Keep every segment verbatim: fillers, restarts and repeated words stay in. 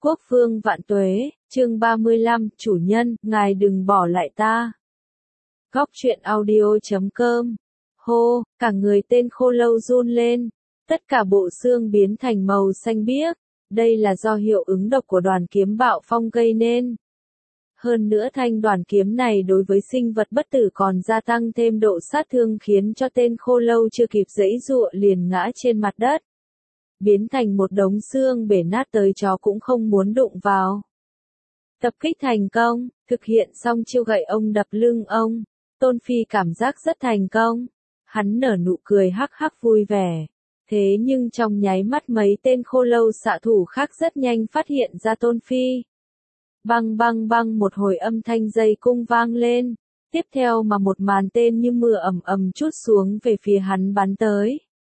Quốc vương vạn tuế, chương ba mươi lăm, chủ nhân, ngài đừng bỏ lại ta. Góc truyện audio chấm com. Hô, cả người tên khô lâu run lên, tất cả bộ xương biến thành màu xanh biếc, đây là do hiệu ứng độc của đoàn kiếm bạo phong gây nên. Hơn nữa thanh đoàn kiếm này đối với sinh vật bất tử còn gia tăng thêm độ sát thương khiến cho tên khô lâu chưa kịp giãy giụa liền ngã trên mặt đất. Biến thành một đống xương bể nát tới chó cũng không muốn đụng vào. Tập kích thành công, thực hiện xong chiêu gậy ông đập lưng ông, Tôn Phi cảm giác rất thành công. Hắn nở nụ cười hắc hắc vui vẻ. Thế nhưng trong nháy mắt mấy tên khô lâu xạ thủ khác rất nhanh phát hiện ra Tôn Phi. Băng băng băng một hồi âm thanh dây cung vang lên, tiếp theo mà một màn tên như mưa ầm ầm trút xuống về phía hắn bắn tới.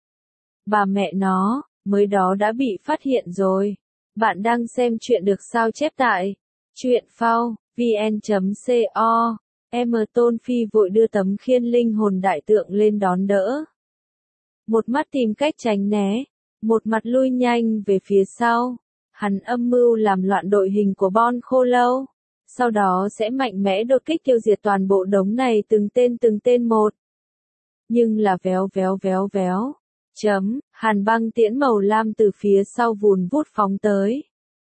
Bà mẹ nó, mới đó đã bị phát hiện rồi. Bạn đang xem chuyện được sao chép tại truyện phao vn chấm co. Em Tôn Phi vội đưa tấm khiên linh hồn đại tượng lên đón đỡ. Một mắt tìm cách tránh né, một mặt lui nhanh về phía sau. Hắn âm mưu làm loạn đội hình của bon khô lâu, sau đó sẽ mạnh mẽ đột kích tiêu diệt toàn bộ đống này từng tên từng tên một. Nhưng là véo véo véo véo. Chấm, hàn băng tiễn màu lam từ phía sau vùn vút phóng tới.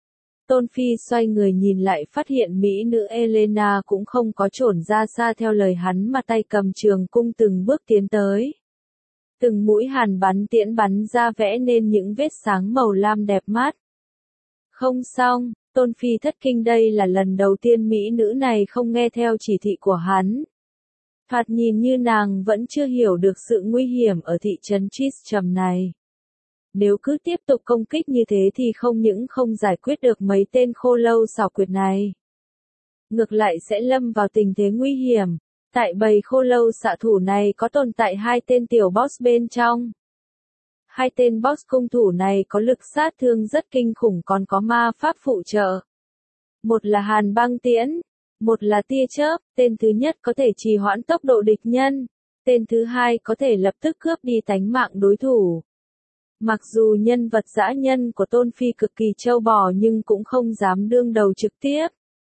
Tôn Phi xoay người nhìn lại phát hiện mỹ nữ Elena cũng không có chổn ra xa theo lời hắn mà tay cầm trường cung từng bước tiến tới. Từng mũi hàn bắn tiễn bắn ra vẽ nên những vết sáng màu lam đẹp mắt. Không xong, Tôn Phi thất kinh, đây là lần đầu tiên mỹ nữ này không nghe theo chỉ thị của hắn. Thoạt nhìn như nàng vẫn chưa hiểu được sự nguy hiểm ở thị trấn Tristram này. Nếu cứ tiếp tục công kích như thế thì không những không giải quyết được mấy tên khô lâu xảo quyệt này. Ngược lại sẽ lâm vào tình thế nguy hiểm. Tại bầy khô lâu xạ thủ này có tồn tại hai tên tiểu boss bên trong. Hai tên boss cung thủ này có lực sát thương rất kinh khủng còn có ma pháp phụ trợ. Một là hàn băng tiễn, một là tia chớp, tên thứ nhất có thể trì hoãn tốc độ địch nhân, tên thứ hai có thể lập tức cướp đi tánh mạng đối thủ. Mặc dù nhân vật dã nhân của Tôn Phi cực kỳ trâu bò nhưng cũng không dám đương đầu trực tiếp.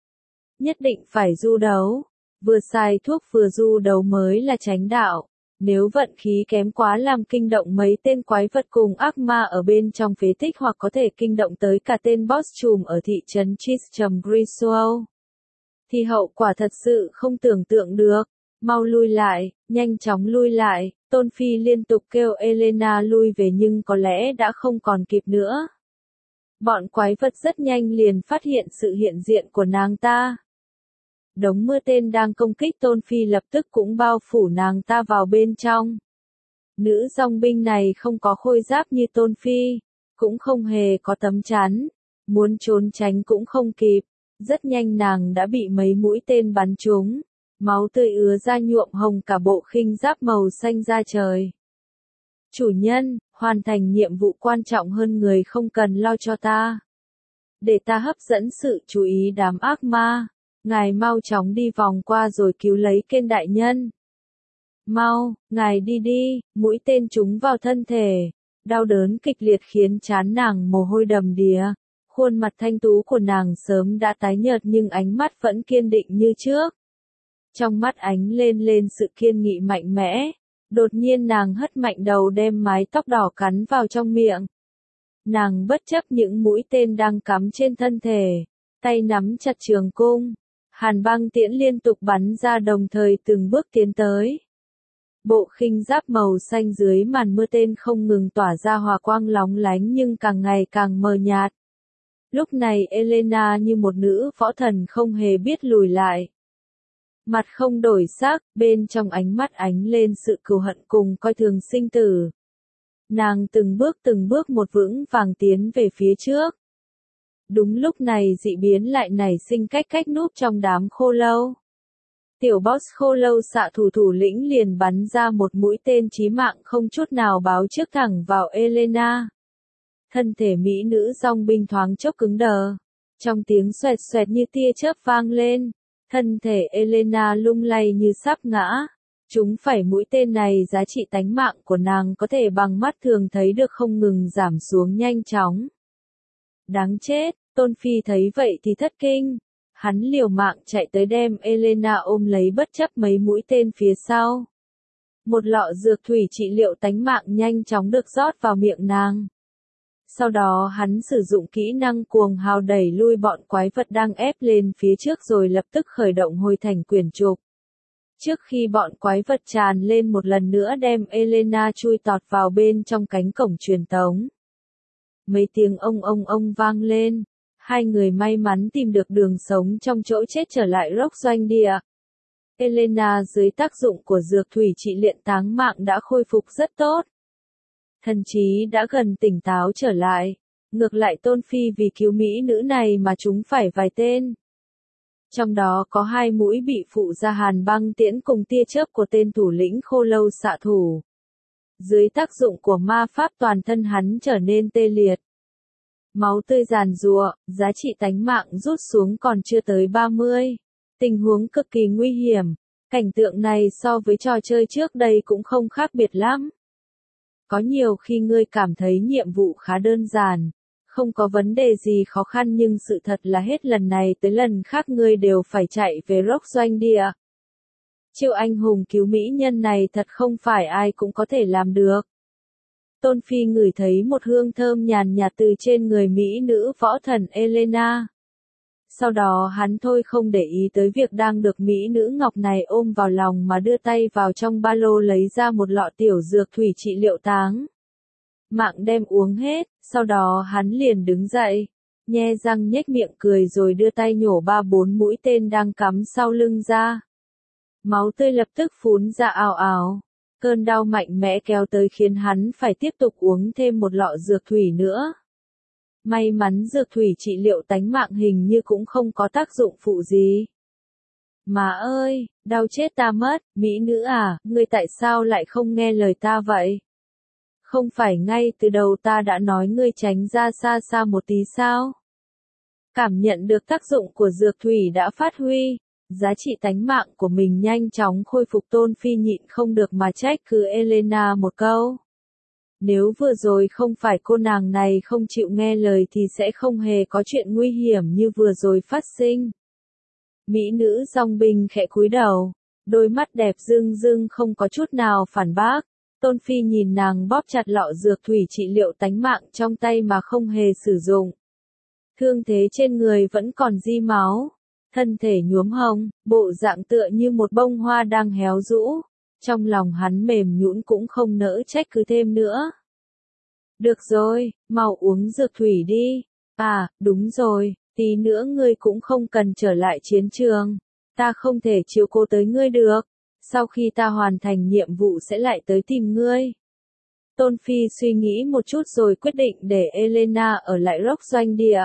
Nhất định phải du đấu, vừa xài thuốc vừa du đấu mới là chánh đạo. Nếu vận khí kém quá làm kinh động mấy tên quái vật cùng ác ma ở bên trong phế tích hoặc có thể kinh động tới cả tên boss trùm ở thị trấn Tristram Griswold, thì hậu quả thật sự không tưởng tượng được. Mau lui lại, nhanh chóng lui lại, Tôn Phi liên tục kêu Elena lui về nhưng có lẽ đã không còn kịp nữa. Bọn quái vật rất nhanh liền phát hiện sự hiện diện của nàng ta. Đống mưa tên đang công kích Tôn Phi lập tức cũng bao phủ nàng ta vào bên trong. Nữ dòng binh này không có khôi giáp như Tôn Phi, cũng không hề có tấm chắn, muốn trốn tránh cũng không kịp, rất nhanh nàng đã bị mấy mũi tên bắn trúng, máu tươi ứa ra nhuộm hồng cả bộ khinh giáp màu xanh da trời. Chủ nhân, hoàn thành nhiệm vụ quan trọng hơn người không cần lo cho ta. Để ta hấp dẫn sự chú ý đám ác ma. Ngài mau chóng đi vòng qua rồi cứu lấy Kên đại nhân. Mau, ngài đi đi, mũi tên trúng vào thân thể. Đau đớn kịch liệt khiến trán nàng mồ hôi đầm đìa. Khuôn mặt thanh tú của nàng sớm đã tái nhợt nhưng ánh mắt vẫn kiên định như trước. Trong mắt ánh lên lên sự kiên nghị mạnh mẽ. Đột nhiên nàng hất mạnh đầu đem mái tóc đỏ cắn vào trong miệng. Nàng bất chấp những mũi tên đang cắm trên thân thể. Tay nắm chặt trường cung. Hàn băng tiễn liên tục bắn ra đồng thời từng bước tiến tới. Bộ khinh giáp màu xanh dưới màn mưa tên không ngừng tỏa ra hòa quang lóng lánh nhưng càng ngày càng mờ nhạt. Lúc này Elena như một nữ võ thần không hề biết lùi lại. Mặt không đổi sắc, bên trong ánh mắt ánh lên sự cừu hận cùng coi thường sinh tử. Nàng từng bước từng bước một vững vàng tiến về phía trước. Đúng lúc này dị biến lại nảy sinh cách cách núp trong đám khô lâu. Tiểu boss khô lâu xạ thủ thủ lĩnh liền bắn ra một mũi tên chí mạng không chút nào báo trước thẳng vào Elena. Thân thể mỹ nữ dòng binh thoáng chốc cứng đờ. Trong tiếng xoẹt xoẹt như tia chớp vang lên, thân thể Elena lung lay như sắp ngã. Chúng phải mũi tên này giá trị tánh mạng của nàng có thể bằng mắt thường thấy được không ngừng giảm xuống nhanh chóng. Đáng chết, Tôn Phi thấy vậy thì thất kinh. Hắn liều mạng chạy tới đem Elena ôm lấy bất chấp mấy mũi tên phía sau. Một lọ dược thủy trị liệu tánh mạng nhanh chóng được rót vào miệng nàng. Sau đó hắn sử dụng kỹ năng cuồng hào đẩy lui bọn quái vật đang ép lên phía trước rồi lập tức khởi động hồi thành quyển trục. Trước khi bọn quái vật tràn lên một lần nữa đem Elena chui tọt vào bên trong cánh cổng truyền tống. Mấy tiếng ông ông ông vang lên. Hai người may mắn tìm được đường sống trong chỗ chết trở lại Rock doanh địa. Elena dưới tác dụng của dược thủy trị liệu táng mạng đã khôi phục rất tốt. Thần trí đã gần tỉnh táo trở lại. Ngược lại Tôn Phi vì cứu mỹ nữ này mà chúng phải vài tên. Trong đó có hai mũi bị phụ ra hàn băng tiễn cùng tia chớp của tên thủ lĩnh khô lâu xạ thủ. Dưới tác dụng của ma pháp toàn thân hắn trở nên tê liệt. Máu tươi giàn giụa, giá trị tánh mạng rút xuống còn chưa tới ba mươi. Tình huống cực kỳ nguy hiểm. Cảnh tượng này so với trò chơi trước đây cũng không khác biệt lắm. Có nhiều khi ngươi cảm thấy nhiệm vụ khá đơn giản, không có vấn đề gì khó khăn nhưng sự thật là hết lần này tới lần khác ngươi đều phải chạy về Rock doanh địa. Chiêu anh hùng cứu mỹ nhân này thật không phải ai cũng có thể làm được. Tôn Phi ngửi thấy một hương thơm nhàn nhạt từ trên người mỹ nữ võ thần Elena. Sau đó hắn thôi không để ý tới việc đang được mỹ nữ ngọc này ôm vào lòng mà đưa tay vào trong ba lô lấy ra một lọ tiểu dược thủy trị liệu táng. Mạng đem uống hết, sau đó hắn liền đứng dậy, nhe răng nhếch miệng cười rồi đưa tay nhổ ba bốn mũi tên đang cắm sau lưng ra. Máu tươi lập tức phún ra ào ào. Cơn đau mạnh mẽ kéo tới khiến hắn phải tiếp tục uống thêm một lọ dược thủy nữa. May mắn dược thủy trị liệu tánh mạng hình như cũng không có tác dụng phụ gì. Má ơi, đau chết ta mất, mỹ nữ à, ngươi tại sao lại không nghe lời ta vậy? Không phải ngay từ đầu ta đã nói ngươi tránh ra xa xa một tí sao? Cảm nhận được tác dụng của dược thủy đã phát huy. Giá trị tánh mạng của mình nhanh chóng khôi phục. Tôn Phi nhịn không được mà trách cứ Elena một câu. Nếu vừa rồi không phải cô nàng này không chịu nghe lời thì sẽ không hề có chuyện nguy hiểm như vừa rồi phát sinh. Mỹ nữ dòng binh khẽ cúi đầu, đôi mắt đẹp rưng rưng không có chút nào phản bác. Tôn Phi nhìn nàng bóp chặt lọ dược thủy trị liệu tánh mạng trong tay mà không hề sử dụng. Thương thế trên người vẫn còn ri máu. Thân thể nhuốm hồng, bộ dạng tựa như một bông hoa đang héo rũ. Trong lòng hắn mềm nhũn cũng không nỡ trách cứ thêm nữa. Được rồi, mau uống dược thủy đi. À, đúng rồi, tí nữa ngươi cũng không cần trở lại chiến trường. Ta không thể chiếu cố tới ngươi được. Sau khi ta hoàn thành nhiệm vụ sẽ lại tới tìm ngươi. Tôn Phi suy nghĩ một chút rồi quyết định để Elena ở lại Rock doanh địa.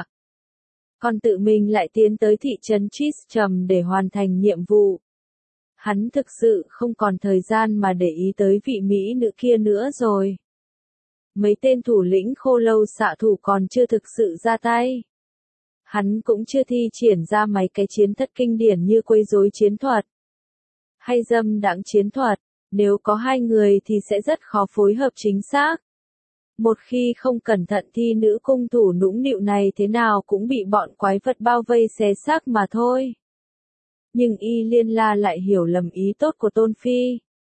Còn tự mình lại tiến tới thị trấn Tristram để hoàn thành nhiệm vụ. Hắn thực sự không còn thời gian mà để ý tới vị mỹ nữ kia nữa rồi. Mấy tên thủ lĩnh khô lâu xạ thủ còn chưa thực sự ra tay. Hắn cũng chưa thi triển ra mấy cái chiến thuật kinh điển như quấy rối chiến thuật hay dâm đãng chiến thuật. Nếu có hai người thì sẽ rất khó phối hợp chính xác. Một khi không cẩn thận thì nữ cung thủ nũng nịu này thế nào cũng bị bọn quái vật bao vây xé xác mà thôi. Nhưng Y Liên La lại hiểu lầm ý tốt của Tôn Phi.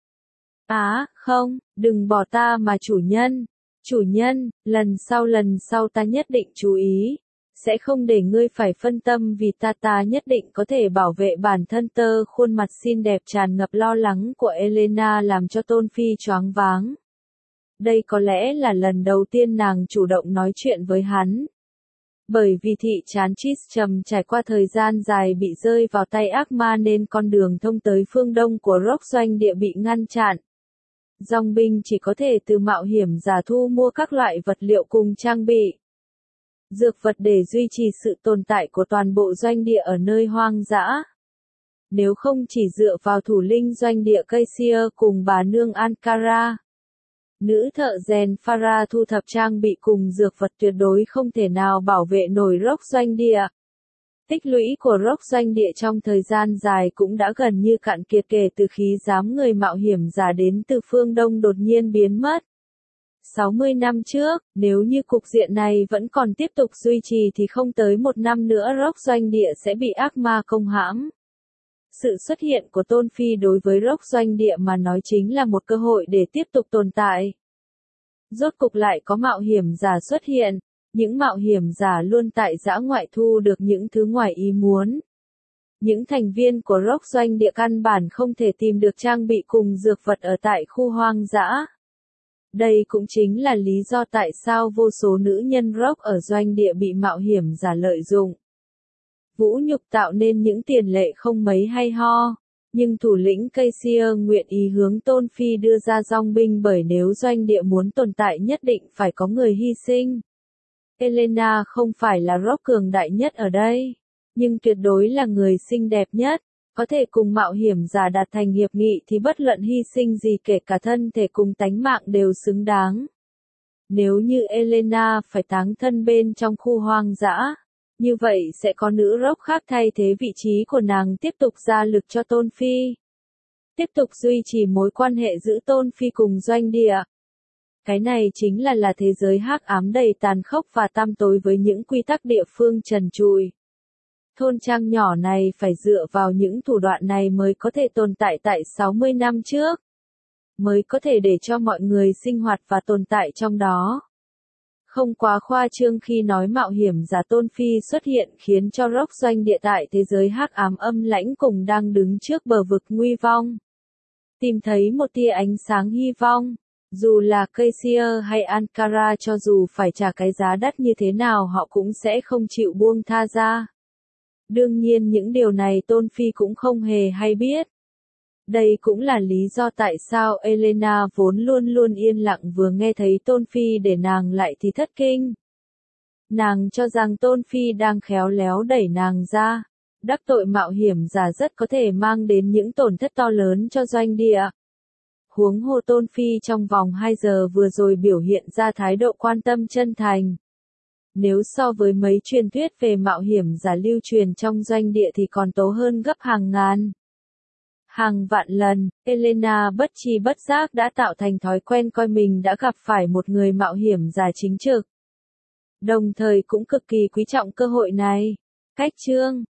Á, không, đừng bỏ ta mà chủ nhân. Chủ nhân, lần sau lần sau ta nhất định chú ý. Sẽ không để ngươi phải phân tâm vì ta ta nhất định có thể bảo vệ bản thân. Tơ khuôn mặt xinh đẹp tràn ngập lo lắng của Elena làm cho Tôn Phi choáng váng. Đây có lẽ là lần đầu tiên nàng chủ động nói chuyện với hắn. Bởi vì thị trấn Tristram trải qua thời gian dài bị rơi vào tay ác ma nên con đường thông tới phương đông của Rock doanh địa bị ngăn chặn. Dòng binh chỉ có thể từ mạo hiểm giả thu mua các loại vật liệu cùng trang bị. Dược vật để duy trì sự tồn tại của toàn bộ doanh địa ở nơi hoang dã. Nếu không chỉ dựa vào thủ linh doanh địa Caesir cùng bà nương Ankara. Nữ thợ rèn Farah thu thập trang bị cùng dược vật tuyệt đối không thể nào bảo vệ nổi Rock doanh địa. Tích lũy của Rock doanh địa trong thời gian dài cũng đã gần như cạn kiệt kể từ khi đám người mạo hiểm giả đến từ phương Đông đột nhiên biến mất. sáu mươi năm trước, nếu như cục diện này vẫn còn tiếp tục duy trì thì không tới một năm nữa Rock doanh địa sẽ bị ác ma công hãm. Sự xuất hiện của Tôn Phi đối với Rock doanh địa mà nói chính là một cơ hội để tiếp tục tồn tại. Rốt cục lại có mạo hiểm giả xuất hiện, những mạo hiểm giả luôn tại dã ngoại thu được những thứ ngoài ý muốn. Những thành viên của Rock doanh địa căn bản không thể tìm được trang bị cùng dược vật ở tại khu hoang dã. Đây cũng chính là lý do tại sao vô số nữ nhân Rock ở doanh địa bị mạo hiểm giả lợi dụng. Vũ nhục tạo nên những tiền lệ không mấy hay ho, nhưng thủ lĩnh Caesar nguyện ý hướng Tôn Phi đưa ra dòng binh bởi nếu doanh địa muốn tồn tại nhất định phải có người hy sinh. Elena không phải là Rock cường đại nhất ở đây, nhưng tuyệt đối là người xinh đẹp nhất, có thể cùng mạo hiểm giả đạt thành hiệp nghị thì bất luận hy sinh gì kể cả thân thể cùng tánh mạng đều xứng đáng. Nếu như Elena phải táng thân bên trong khu hoang dã, như vậy sẽ có nữ Rock khác thay thế vị trí của nàng tiếp tục ra lực cho Tôn Phi. Tiếp tục duy trì mối quan hệ giữa Tôn Phi cùng doanh địa. Cái này chính là là thế giới hắc ám đầy tàn khốc và tăm tối với những quy tắc địa phương trần trụi. Thôn trang nhỏ này phải dựa vào những thủ đoạn này mới có thể tồn tại tại sáu mươi năm trước. Mới có thể để cho mọi người sinh hoạt và tồn tại trong đó. Không quá khoa trương khi nói mạo hiểm giả Tôn Phi xuất hiện khiến cho Rock doanh địa tại thế giới hắc ám âm lãnh cùng đang đứng trước bờ vực nguy vong. Tìm thấy một tia ánh sáng hy vọng, dù là Caesar hay Ankara cho dù phải trả cái giá đắt như thế nào họ cũng sẽ không chịu buông tha ra. Đương nhiên những điều này Tôn Phi cũng không hề hay biết. Đây cũng là lý do tại sao Elena vốn luôn luôn yên lặng vừa nghe thấy Tôn Phi để nàng lại thì thất kinh. Nàng cho rằng Tôn Phi đang khéo léo đẩy nàng ra. Đắc tội mạo hiểm giả rất có thể mang đến những tổn thất to lớn cho doanh địa. Huống hồ Tôn Phi trong vòng hai giờ vừa rồi biểu hiện ra thái độ quan tâm chân thành. Nếu so với mấy truyền thuyết về mạo hiểm giả lưu truyền trong doanh địa thì còn tố hơn gấp hàng ngàn. Hàng vạn lần, Elena bất tri bất giác đã tạo thành thói quen coi mình đã gặp phải một người mạo hiểm giả chính trực. Đồng thời cũng cực kỳ quý trọng cơ hội này. Cách chương